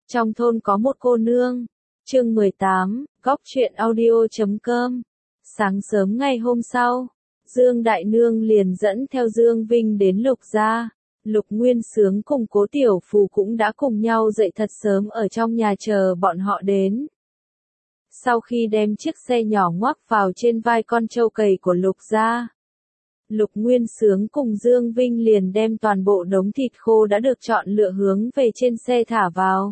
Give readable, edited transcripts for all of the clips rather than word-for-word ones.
Trong thôn có một cô nương. Chương 18, Góc truyện audio.com. Sáng sớm ngày hôm sau, Dương Đại Nương liền dẫn theo Dương Vinh đến Lục gia. Lục Nguyên Xướng cùng Cố Tiểu Phù cũng đã cùng nhau dậy thật sớm ở trong nhà chờ bọn họ đến. Sau khi đem chiếc xe nhỏ ngoắc vào trên vai con trâu cầy của Lục gia, Lục Nguyên Xướng cùng Dương Vinh liền đem toàn bộ đống thịt khô đã được chọn lựa hướng về trên xe thả vào.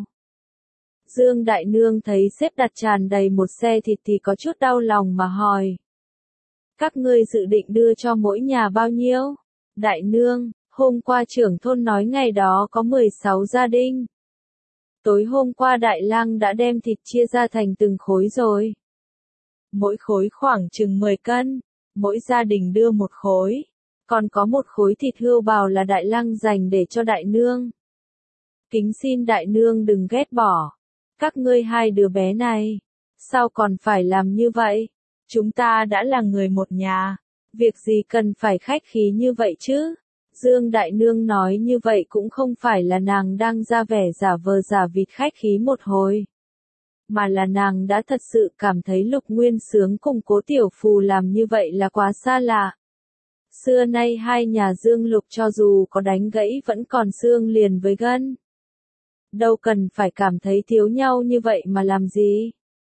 Dương Đại Nương thấy xếp đặt tràn đầy một xe thịt thì có chút đau lòng mà hỏi. Các ngươi dự định đưa cho mỗi nhà bao nhiêu? Đại Nương, hôm qua trưởng thôn nói ngày đó có 16 gia đình. Tối hôm qua Đại Lang đã đem thịt chia ra thành từng khối rồi. Mỗi khối khoảng chừng 10 cân, mỗi gia đình đưa một khối. Còn có một khối thịt hươu bào là Đại Lang dành để cho Đại Nương. Kính xin Đại Nương đừng ghét bỏ. Các ngươi hai đứa bé này, sao còn phải làm như vậy? Chúng ta đã là người một nhà, việc gì cần phải khách khí như vậy chứ? Dương Đại Nương nói như vậy cũng không phải là nàng đang ra vẻ giả vờ giả vịt khách khí một hồi, mà là nàng đã thật sự cảm thấy Lục Nguyên Xướng cùng Cố Tiểu Phù làm như vậy là quá xa lạ. Xưa nay hai nhà Dương Lục cho dù có đánh gãy vẫn còn xương liền với gân. Đâu cần phải cảm thấy thiếu nhau như vậy mà làm gì?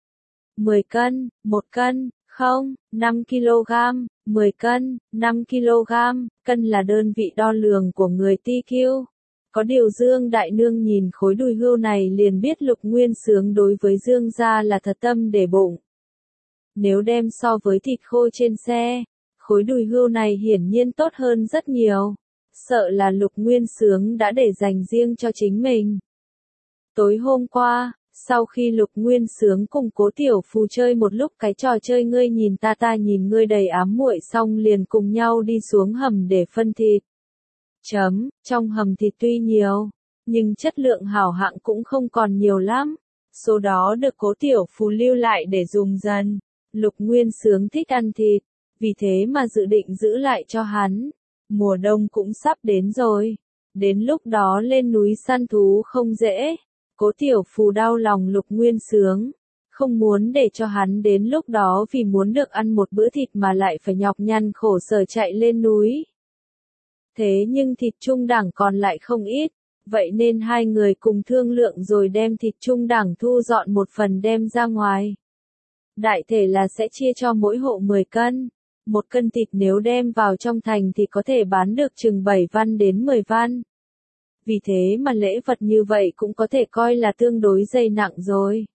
10 cân, 1 cân, không, 5 kg, 10 cân, 5 kg, cân là đơn vị đo lường của người TQ. Có điều Dương Đại Nương nhìn khối đùi hươu này liền biết Lục Nguyên Xướng đối với Dương gia là thật tâm để bụng. Nếu đem so với thịt khô trên xe, khối đùi hươu này hiển nhiên tốt hơn rất nhiều. Sợ là Lục Nguyên Xướng đã để dành riêng cho chính mình. Tối hôm qua, sau khi Lục Nguyên Xướng cùng Cố Tiểu Phù chơi một lúc cái trò chơi ngươi nhìn ta nhìn ngươi đầy ám muội xong liền cùng nhau đi xuống hầm để phân thịt. Trong hầm thịt tuy nhiều, nhưng chất lượng hảo hạng cũng không còn nhiều lắm. Số đó được Cố Tiểu Phù lưu lại để dùng dần. Lục Nguyên Xướng thích ăn thịt, vì thế mà dự định giữ lại cho hắn. Mùa đông cũng sắp đến rồi, đến lúc đó lên núi săn thú không dễ. Cố Tiểu Phù đau lòng Lục Nguyên Xướng, không muốn để cho hắn đến lúc đó vì muốn được ăn một bữa thịt mà lại phải nhọc nhằn khổ sở chạy lên núi. Thế nhưng thịt trung đẳng còn lại không ít, vậy nên hai người cùng thương lượng rồi đem thịt trung đẳng thu dọn một phần đem ra ngoài. Đại thể là sẽ chia cho mỗi hộ 10 cân, 1 cân thịt nếu đem vào trong thành thì có thể bán được chừng 7 văn đến 10 văn. Vì thế mà lễ vật như vậy cũng có thể coi là tương đối dày nặng rồi.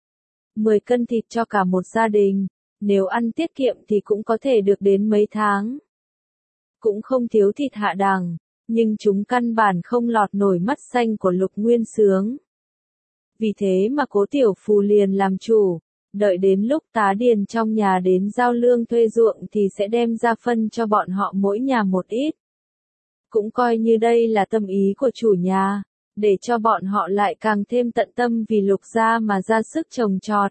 10 cân thịt cho cả một gia đình, nếu ăn tiết kiệm thì cũng có thể được đến mấy tháng. Cũng không thiếu thịt hạ đẳng, nhưng chúng căn bản không lọt nổi mắt xanh của Lục Nguyên Xướng. Vì thế mà Cố Tiểu Phù liền làm chủ, đợi đến lúc tá điền trong nhà đến giao lương thuê ruộng thì sẽ đem ra phân cho bọn họ mỗi nhà một ít. Cũng coi như đây là tâm ý của chủ nhà, để cho bọn họ lại càng thêm tận tâm vì Lục gia mà ra sức trồng trọt.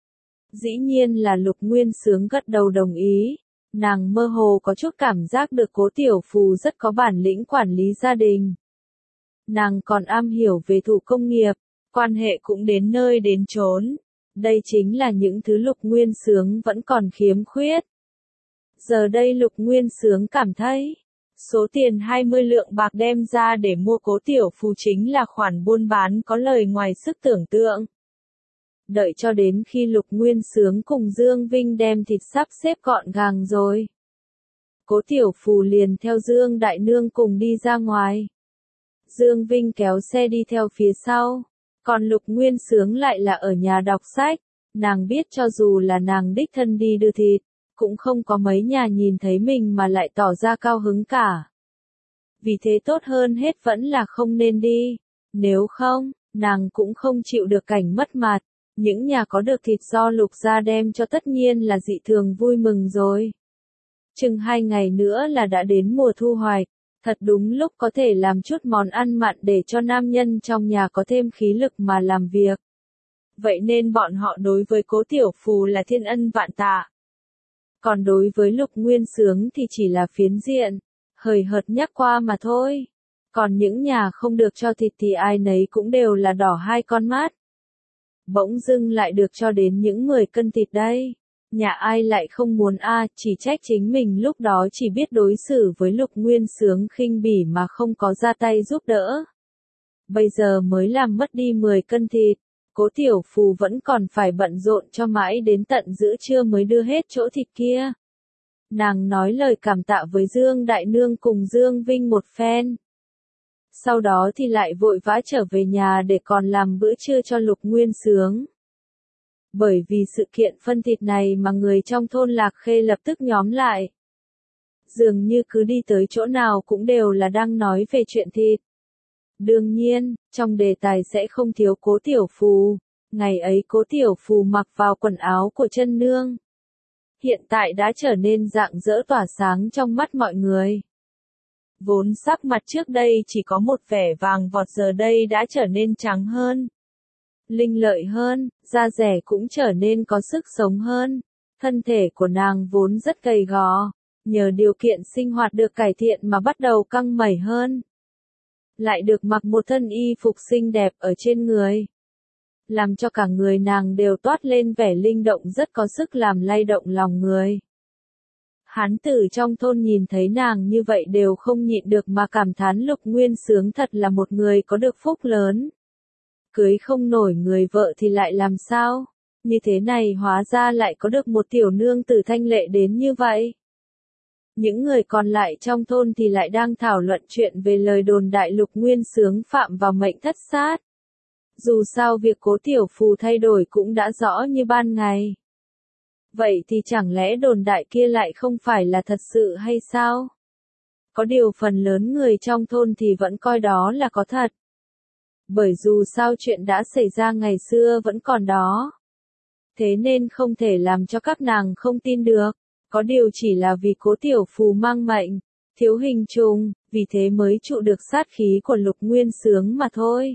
Dĩ nhiên là Lục Nguyên Xướng gật đầu đồng ý, nàng mơ hồ có chút cảm giác được Cố Tiểu Phù rất có bản lĩnh quản lý gia đình. Nàng còn am hiểu về thủ công nghiệp, quan hệ cũng đến nơi đến chốn. Đây chính là những thứ Lục Nguyên Xướng vẫn còn khiếm khuyết. Giờ đây Lục Nguyên Xướng cảm thấy, số tiền 20 lượng bạc đem ra để mua Cố Tiểu Phù chính là khoản buôn bán có lời ngoài sức tưởng tượng. Đợi cho đến khi Lục Nguyên Xướng cùng Dương Vinh đem thịt sắp xếp gọn gàng rồi, Cố Tiểu Phù liền theo Dương Đại Nương cùng đi ra ngoài. Dương Vinh kéo xe đi theo phía sau, còn Lục Nguyên Xướng lại là ở nhà đọc sách. Nàng biết cho dù là nàng đích thân đi đưa thịt, cũng không có mấy nhà nhìn thấy mình mà lại tỏ ra cao hứng cả. Vì thế tốt hơn hết vẫn là không nên đi, nếu không, nàng cũng không chịu được cảnh mất mặt. Những nhà có được thịt do Lục gia đem cho tất nhiên là dị thường vui mừng rồi. Chừng 2 ngày nữa là đã đến mùa thu hoạch, thật đúng lúc có thể làm chút món ăn mặn để cho nam nhân trong nhà có thêm khí lực mà làm việc. Vậy nên bọn họ đối với Cố Tiểu Phù là thiên ân vạn tạ. Còn đối với Lục Nguyên Xướng thì chỉ là phiến diện, hời hợt nhắc qua mà thôi. Còn những nhà không được cho thịt thì ai nấy cũng đều là đỏ hai con mắt. Bỗng dưng lại được cho đến những 10 cân thịt đây. Nhà ai lại không muốn chỉ trách chính mình lúc đó chỉ biết đối xử với Lục Nguyên Xướng khinh bỉ mà không có ra tay giúp đỡ. Bây giờ mới làm mất đi 10 cân thịt, Cố Tiểu Phù vẫn còn phải bận rộn cho mãi đến tận giữa trưa mới đưa hết chỗ thịt kia. Nàng nói lời cảm tạ với Dương Đại Nương cùng Dương Vinh một phen. Sau đó thì lại vội vã trở về nhà để còn làm bữa trưa cho Lục Nguyên Xướng. Bởi vì sự kiện phân thịt này mà người trong thôn Lạc Khê lập tức nhóm lại. Dường như cứ đi tới chỗ nào cũng đều là đang nói về chuyện thịt. Đương nhiên, trong đề tài sẽ không thiếu Cố Tiểu Phù. Ngày ấy Cố Tiểu Phù mặc vào quần áo của chân nương. Hiện tại đã trở nên rạng rỡ tỏa sáng trong mắt mọi người. Vốn sắc mặt trước đây chỉ có một vẻ vàng vọt giờ đây đã trở nên trắng hơn. Linh lợi hơn, da dẻ cũng trở nên có sức sống hơn. Thân thể của nàng vốn rất gầy gò, nhờ điều kiện sinh hoạt được cải thiện mà bắt đầu căng mẩy hơn. Lại được mặc một thân y phục xinh đẹp ở trên người. Làm cho cả người nàng đều toát lên vẻ linh động rất có sức làm lay động lòng người. Hán tử trong thôn nhìn thấy nàng như vậy đều không nhịn được mà cảm thán Lục Nguyên Xướng thật là một người có được phúc lớn. Cưới không nổi người vợ thì lại làm sao? Như thế này hóa ra lại có được một tiểu nương tử thanh lệ đến như vậy. Những người còn lại trong thôn thì lại đang thảo luận chuyện về lời đồn đại Lục Nguyên Xướng phạm vào mệnh thất sát. Dù sao việc Cố Tiểu Phù thay đổi cũng đã rõ như ban ngày. Vậy thì chẳng lẽ đồn đại kia lại không phải là thật sự hay sao? Có điều phần lớn người trong thôn thì vẫn coi đó là có thật. Bởi dù sao chuyện đã xảy ra ngày xưa vẫn còn đó. Thế nên không thể làm cho các nàng không tin được. Có điều chỉ là vì Cố Tiểu Phù mang mệnh, thiếu hình trùng, vì thế mới trụ được sát khí của Lục Nguyên Xướng mà thôi.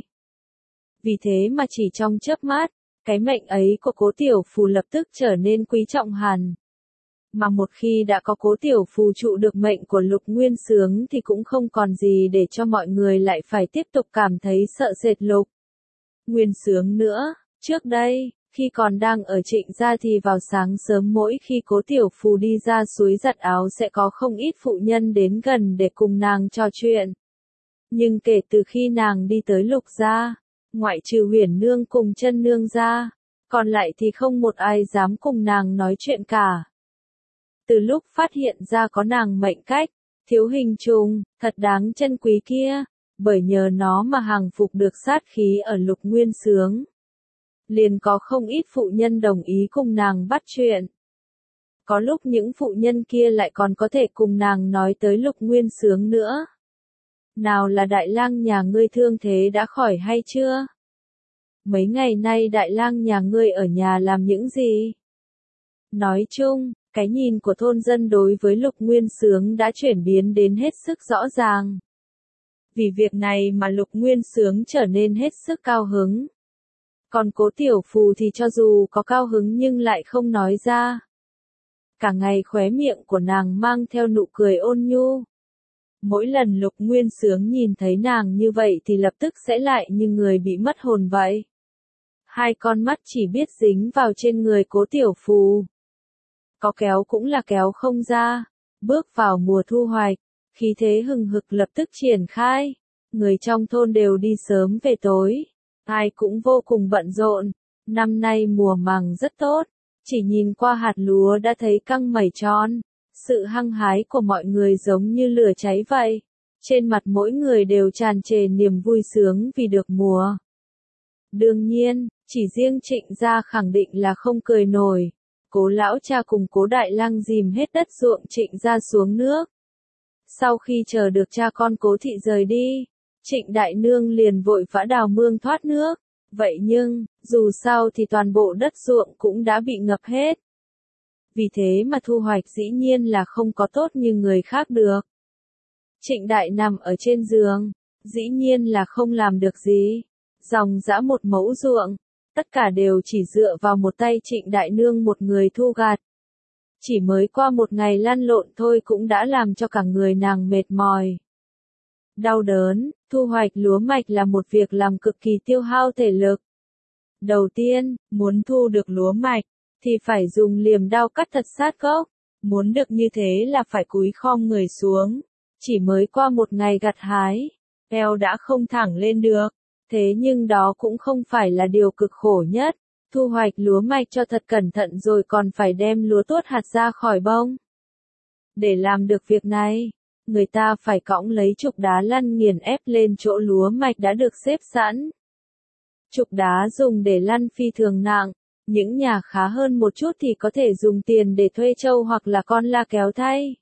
Vì thế mà chỉ trong chớp mắt, cái mệnh ấy của Cố Tiểu Phù lập tức trở nên quý trọng hẳn. Mà một khi đã có Cố Tiểu Phù trụ được mệnh của Lục Nguyên Xướng thì cũng không còn gì để cho mọi người lại phải tiếp tục cảm thấy sợ sệt Lục Nguyên Xướng nữa. Trước đây, khi còn đang ở Trịnh gia thì vào sáng sớm mỗi khi Cố Tiểu Phù đi ra suối giặt áo sẽ có không ít phụ nhân đến gần để cùng nàng trò chuyện. Nhưng kể từ khi nàng đi tới Lục gia, ngoại trừ Huyền nương cùng Chân nương ra, còn lại thì không một ai dám cùng nàng nói chuyện cả. Từ lúc phát hiện ra có nàng mệnh cách, thiếu hình trùng, thật đáng trân quý kia, bởi nhờ nó mà hàng phục được sát khí ở Lục Nguyên Xướng. Liền có không ít phụ nhân đồng ý cùng nàng bắt chuyện. Có lúc những phụ nhân kia lại còn có thể cùng nàng nói tới Lục Nguyên Xướng nữa. Nào là đại lang nhà ngươi thương thế đã khỏi hay chưa? Mấy ngày nay đại lang nhà ngươi ở nhà làm những gì? Nói chung, cái nhìn của thôn dân đối với Lục Nguyên Xướng đã chuyển biến đến hết sức rõ ràng. Vì việc này mà Lục Nguyên Xướng trở nên hết sức cao hứng. Còn Cố Tiểu Phù thì cho dù có cao hứng nhưng lại không nói ra. Cả ngày khóe miệng của nàng mang theo nụ cười ôn nhu. Mỗi lần Lục Nguyên Xướng nhìn thấy nàng như vậy thì lập tức sẽ lại như người bị mất hồn vậy. Hai con mắt chỉ biết dính vào trên người Cố Tiểu Phù. Có kéo cũng là kéo không ra. Bước vào mùa thu hoạch, khí thế hừng hực lập tức triển khai. Người trong thôn đều đi sớm về tối. Ai cũng vô cùng bận rộn. Năm nay mùa màng rất tốt. Chỉ nhìn qua hạt lúa đã thấy căng mẩy tròn. Sự hăng hái của mọi người giống như lửa cháy vậy. Trên mặt mỗi người đều tràn trề niềm vui sướng vì được mùa. Đương nhiên, chỉ riêng Trịnh gia khẳng định là không cười nổi. Cố lão cha cùng Cố đại lang dìm hết đất ruộng Trịnh gia xuống nước. Sau khi chờ được cha con Cố thị rời đi, Trịnh đại nương liền vội vã đào mương thoát nước. Vậy nhưng, dù sao thì toàn bộ đất ruộng cũng đã bị ngập hết. Vì thế mà thu hoạch dĩ nhiên là không có tốt như người khác được. Trịnh đại nằm ở trên giường, dĩ nhiên là không làm được gì. Dòng dã một mẫu ruộng, tất cả đều chỉ dựa vào một tay Trịnh đại nương một người thu gặt. Chỉ mới qua một ngày lăn lộn thôi cũng đã làm cho cả người nàng mệt mỏi. đau đớn. Thu hoạch lúa mạch là một việc làm cực kỳ tiêu hao thể lực. Đầu tiên, muốn thu được lúa mạch, thì phải dùng liềm đao cắt thật sát gốc. Muốn được như thế là phải cúi khom người xuống. Chỉ mới qua một ngày gặt hái, eo đã không thẳng lên được. Thế nhưng đó cũng không phải là điều cực khổ nhất. Thu hoạch lúa mạch cho thật cẩn thận rồi còn phải đem lúa tuốt hạt ra khỏi bông. Để làm được việc này, người ta phải cõng lấy trục đá lăn nghiền ép lên chỗ lúa mạch đã được xếp sẵn. Trục đá dùng để lăn phi thường nặng, những nhà khá hơn một chút thì có thể dùng tiền để thuê trâu hoặc là con la kéo thay.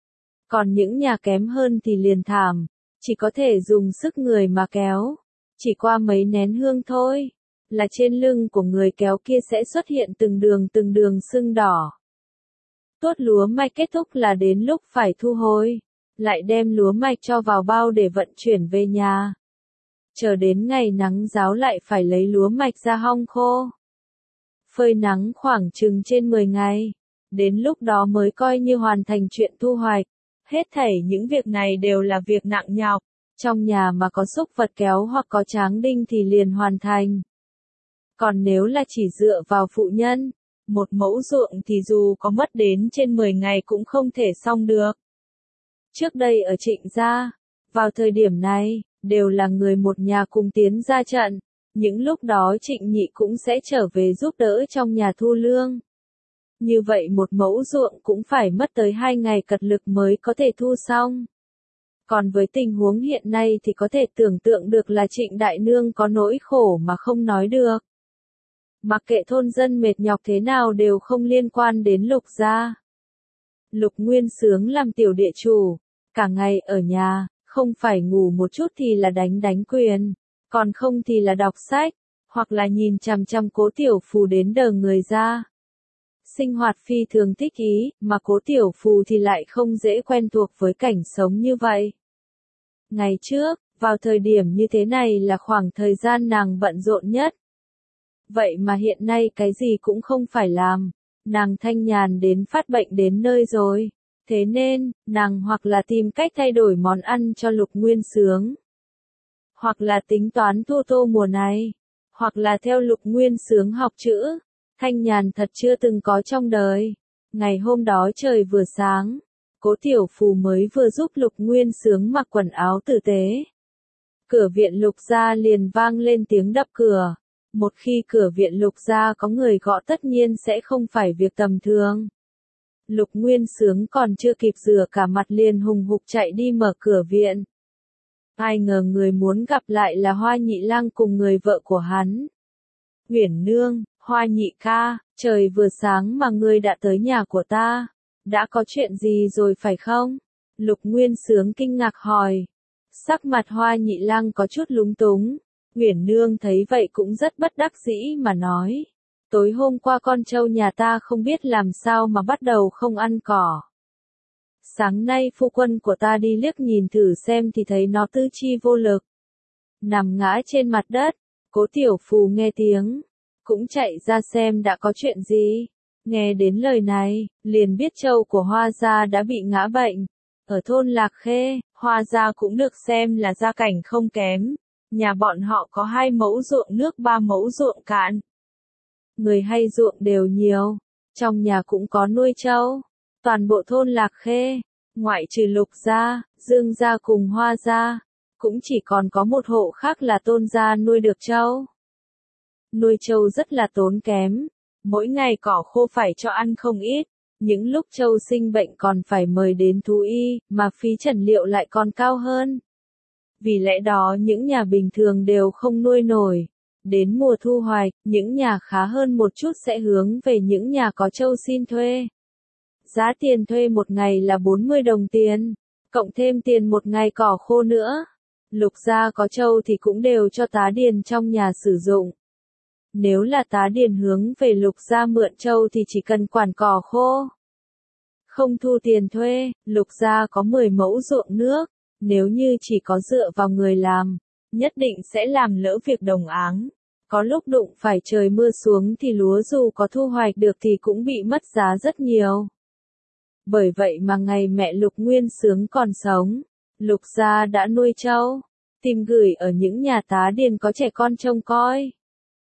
Còn những nhà kém hơn thì liền thảm, chỉ có thể dùng sức người mà kéo. Chỉ qua mấy nén hương thôi, là trên lưng của người kéo kia sẽ xuất hiện từng đường sưng đỏ. Tuốt lúa mạch kết thúc là đến lúc phải thu hồi, lại đem lúa mạch cho vào bao để vận chuyển về nhà. Chờ đến ngày nắng ráo lại phải lấy lúa mạch ra hong khô. Phơi nắng khoảng chừng trên 10 ngày, đến lúc đó mới coi như hoàn thành chuyện thu hoạch. Hết thảy những việc này đều là việc nặng nhọc, trong nhà mà có xúc vật kéo hoặc có tráng đinh thì liền hoàn thành. Còn nếu là chỉ dựa vào phụ nhân, một mẫu ruộng thì dù có mất đến trên 10 ngày cũng không thể xong được. Trước đây ở Trịnh gia, vào thời điểm này, đều là người một nhà cùng tiến ra trận. Những lúc đó Trịnh Nhị cũng sẽ trở về giúp đỡ trong nhà thu lương. Như vậy một mẫu ruộng cũng phải mất tới 2 ngày cật lực mới có thể thu xong. Còn với tình huống hiện nay thì có thể tưởng tượng được là Trịnh Đại Nương có nỗi khổ mà không nói được. Mặc kệ thôn dân mệt nhọc thế nào đều không liên quan đến Lục gia. Lục Nguyên Xướng làm tiểu địa chủ, cả ngày ở nhà, không phải ngủ một chút thì là đánh quyền, còn không thì là đọc sách, hoặc là nhìn chằm chằm Cố Tiểu Phù đến đờ người ra. Sinh hoạt phi thường thích ý, mà Cố Tiểu Phù thì lại không dễ quen thuộc với cảnh sống như vậy. Ngày trước, vào thời điểm như thế này là khoảng thời gian nàng bận rộn nhất. Vậy mà hiện nay cái gì cũng không phải làm, nàng thanh nhàn đến phát bệnh đến nơi rồi. Thế nên, nàng hoặc là tìm cách thay đổi món ăn cho Lục Nguyên Xướng, hoặc là tính toán thu tô mùa này, hoặc là theo Lục Nguyên Xướng học chữ. Thanh nhàn thật chưa từng có trong đời. Ngày hôm đó trời vừa sáng, Cố Tiểu Phù mới vừa giúp Lục Nguyên Xướng mặc quần áo tử tế. Cửa viện Lục gia liền vang lên tiếng đập cửa. Một khi cửa viện Lục gia có người gõ tất nhiên sẽ không phải việc tầm thường. Lục Nguyên Xướng còn chưa kịp rửa cả mặt liền hùng hục chạy đi mở cửa viện. Ai ngờ người muốn gặp lại là Hoa Nhị Lang cùng người vợ của hắn. Uyển Nương, Hoa Nhị ca, trời vừa sáng mà ngươi đã tới nhà của ta. Đã có chuyện gì rồi phải không? Lục Nguyên Xướng kinh ngạc hỏi. Sắc mặt Hoa Nhị Lang có chút lúng túng. Uyển Nương thấy vậy cũng rất bất đắc dĩ mà nói. Tối hôm qua con trâu nhà ta không biết làm sao mà bắt đầu không ăn cỏ. Sáng nay phu quân của ta đi liếc nhìn thử xem thì thấy nó tư chi vô lực. Nằm ngã trên mặt đất, Cố Tiểu Phù nghe tiếng, cũng chạy ra xem đã có chuyện gì. Nghe đến lời này, liền biết trâu của Hoa gia đã bị ngã bệnh. Ở thôn Lạc Khê, Hoa gia cũng được xem là gia cảnh không kém. Nhà bọn họ có 2 mẫu ruộng nước 3 mẫu ruộng cạn. Người hay ruộng đều nhiều, trong nhà cũng có nuôi trâu. Toàn bộ thôn Lạc Khê, ngoại trừ Lục gia, Dương gia cùng Hoa gia, cũng chỉ còn có một hộ khác là Tôn gia nuôi được trâu. Nuôi trâu rất là tốn kém, mỗi ngày cỏ khô phải cho ăn không ít, những lúc trâu sinh bệnh còn phải mời đến thú y, mà phí trần liệu lại còn cao hơn. Vì lẽ đó những nhà bình thường đều không nuôi nổi. Đến mùa thu hoạch, những nhà khá hơn một chút sẽ hướng về những nhà có trâu xin thuê. Giá tiền thuê một ngày là 40 đồng tiền, cộng thêm tiền một ngày cỏ khô nữa. Lục gia có trâu thì cũng đều cho tá điền trong nhà sử dụng. Nếu là tá điền hướng về Lục gia mượn trâu thì chỉ cần quản cỏ khô. Không thu tiền thuê, Lục gia có 10 mẫu ruộng nước, nếu như chỉ có dựa vào người làm, nhất định sẽ làm lỡ việc đồng áng. Có lúc đụng phải trời mưa xuống thì lúa dù có thu hoạch được thì cũng bị mất giá rất nhiều. Bởi vậy mà ngày mẹ Lục Nguyên Xướng còn sống, Lục gia đã nuôi trâu, tìm gửi ở những nhà tá điền có trẻ con trông coi.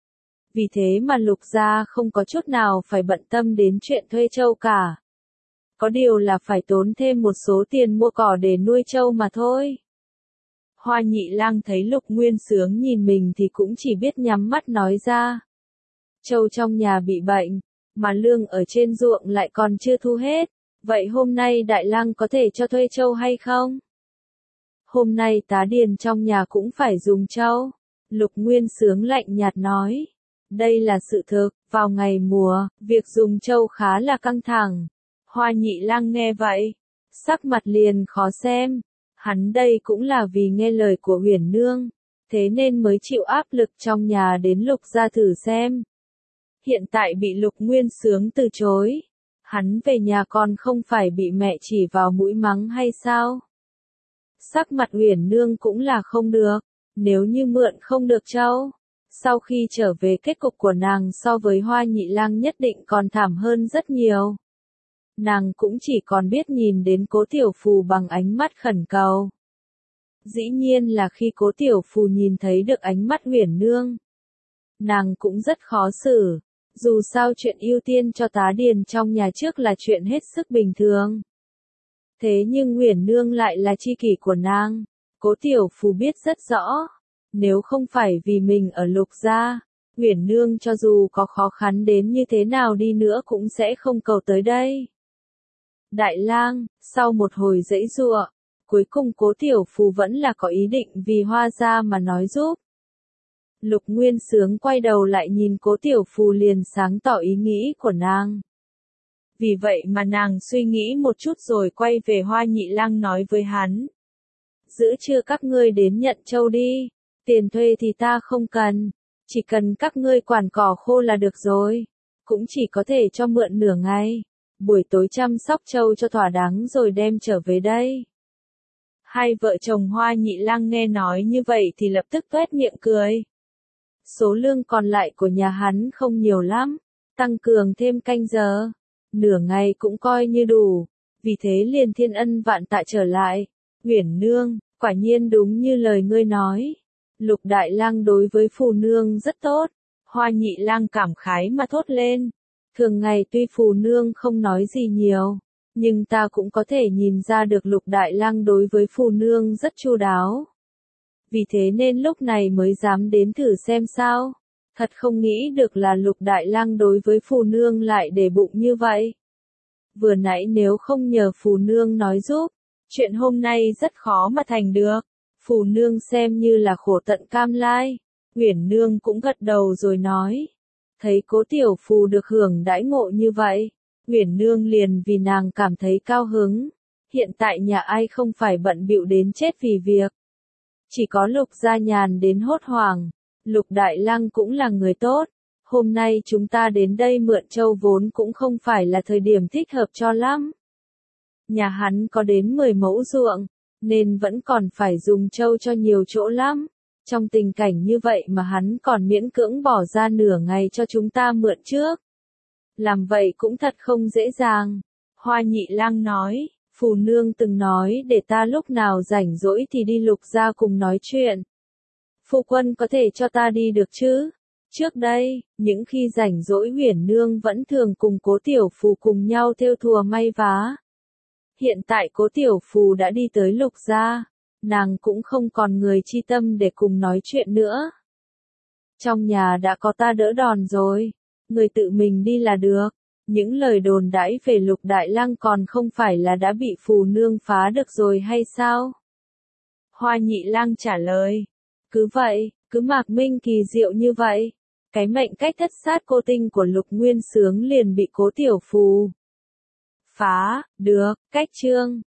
Vì thế mà Lục gia không có chút nào phải bận tâm đến chuyện thuê trâu cả. Có điều là phải tốn thêm một số tiền mua cỏ để nuôi trâu mà thôi. Hoa Nhị Lang thấy Lục Nguyên Sướng nhìn mình thì cũng chỉ biết nhắm mắt nói ra. Trâu trong nhà bị bệnh, mà lương ở trên ruộng lại còn chưa thu hết. Vậy hôm nay Đại Lang có thể cho thuê trâu hay không? Hôm nay tá điền trong nhà cũng phải dùng trâu. Lục Nguyên Sướng lạnh nhạt nói. Đây là sự thực, vào ngày mùa, việc dùng trâu khá là căng thẳng. Hoa Nhị Lang nghe vậy, sắc mặt liền khó xem. Hắn đây cũng là vì nghe lời của Huyền Nương, thế nên mới chịu áp lực trong nhà đến Lục gia thử xem. Hiện tại bị Lục Nguyên Sướng từ chối. Hắn về nhà còn không phải bị mẹ chỉ vào mũi mắng hay sao? Sắc mặt Huyền Nương cũng là không được, nếu như mượn không được trâu. Sau khi trở về kết cục của nàng so với Hoa Nhị Lang nhất định còn thảm hơn rất nhiều. Nàng cũng chỉ còn biết nhìn đến Cố Tiểu Phù bằng ánh mắt khẩn cầu. Dĩ nhiên là khi Cố Tiểu Phù nhìn thấy được ánh mắt Huyền Nương, nàng cũng rất khó xử. Dù sao chuyện ưu tiên cho tá điền trong nhà trước là chuyện hết sức bình thường. Thế nhưng Huyền Nương lại là tri kỷ của nàng. Cố Tiểu Phù biết rất rõ. Nếu không phải vì mình ở Lục gia, Huyền Nương cho dù có khó khăn đến như thế nào đi nữa cũng sẽ không cầu tới đây. Đại Lang, sau một hồi giãy giụa, cuối cùng Cố Tiểu Phù vẫn là có ý định vì Hoa gia mà nói giúp. Lục Nguyên Sướng quay đầu lại nhìn Cố Tiểu Phù liền sáng tỏ ý nghĩ của nàng. Vì vậy mà nàng suy nghĩ một chút rồi quay về Hoa Nhị Lang nói với hắn. Giữa trưa các ngươi đến nhận trâu đi, tiền thuê thì ta không cần, chỉ cần các ngươi quản cỏ khô là được rồi, cũng chỉ có thể cho mượn nửa ngày, buổi tối chăm sóc trâu cho thỏa đáng rồi đem trở về đây. Hai vợ chồng Hoa Nhị Lang nghe nói như vậy thì lập tức toét miệng cười. Số lương còn lại của nhà hắn không nhiều lắm, tăng cường thêm canh giờ, nửa ngày cũng coi như đủ, vì thế liền thiên ân vạn tạ trở lại. Huyền Nương, quả nhiên đúng như lời ngươi nói, Lục Đại Lang đối với Phù Nương rất tốt. Hoa Nhị Lang cảm khái mà thốt lên. Thường ngày tuy Phù Nương không nói gì nhiều, nhưng ta cũng có thể nhìn ra được Lục Đại Lang đối với Phù Nương rất chu đáo. Vì thế nên lúc này mới dám đến thử xem sao. Thật không nghĩ được là Lục Đại Lang đối với Phù Nương lại để bụng như vậy. Vừa nãy nếu không nhờ Phù Nương nói giúp, chuyện hôm nay rất khó mà thành được. Phù Nương xem như là khổ tận cam lai. Huyền Nương cũng gật đầu rồi nói. Thấy Cố Tiểu Phù được hưởng đãi ngộ như vậy, Huyền Nương liền vì nàng cảm thấy cao hứng. Hiện tại nhà ai không phải bận bịu đến chết vì việc. Chỉ có Lục gia nhàn đến hốt hoảng. Lục Đại Lang cũng là người tốt. Hôm nay chúng ta đến đây mượn trâu vốn cũng không phải là thời điểm thích hợp cho lắm. Nhà hắn có đến 10 mẫu ruộng, nên vẫn còn phải dùng trâu cho nhiều chỗ lắm. Trong tình cảnh như vậy mà hắn còn miễn cưỡng bỏ ra nửa ngày cho chúng ta mượn trước. Làm vậy cũng thật không dễ dàng. Hoa Nhị Lang nói, Phù Nương từng nói để ta lúc nào rảnh rỗi thì đi Lục gia cùng nói chuyện. Phu quân có thể cho ta đi được chứ? Trước đây, những khi rảnh rỗi Huyền Nương vẫn thường cùng Cố Tiểu Phù cùng nhau thêu thùa may vá. Hiện tại Cố Tiểu Phù đã đi tới Lục gia, nàng cũng không còn người chi tâm để cùng nói chuyện nữa. Trong nhà đã có ta đỡ đòn rồi, người tự mình đi là được. Những lời đồn đãi về Lục Đại Lang còn không phải là đã bị Phù Nương phá được rồi hay sao? Hoa Nhị Lang trả lời. Cứ vậy, cứ mạc minh kỳ diệu như vậy. Cái mệnh cách thất sát cô tinh của Lục Nguyên Sướng liền bị Cố Tiểu Phù phá được. Cách chương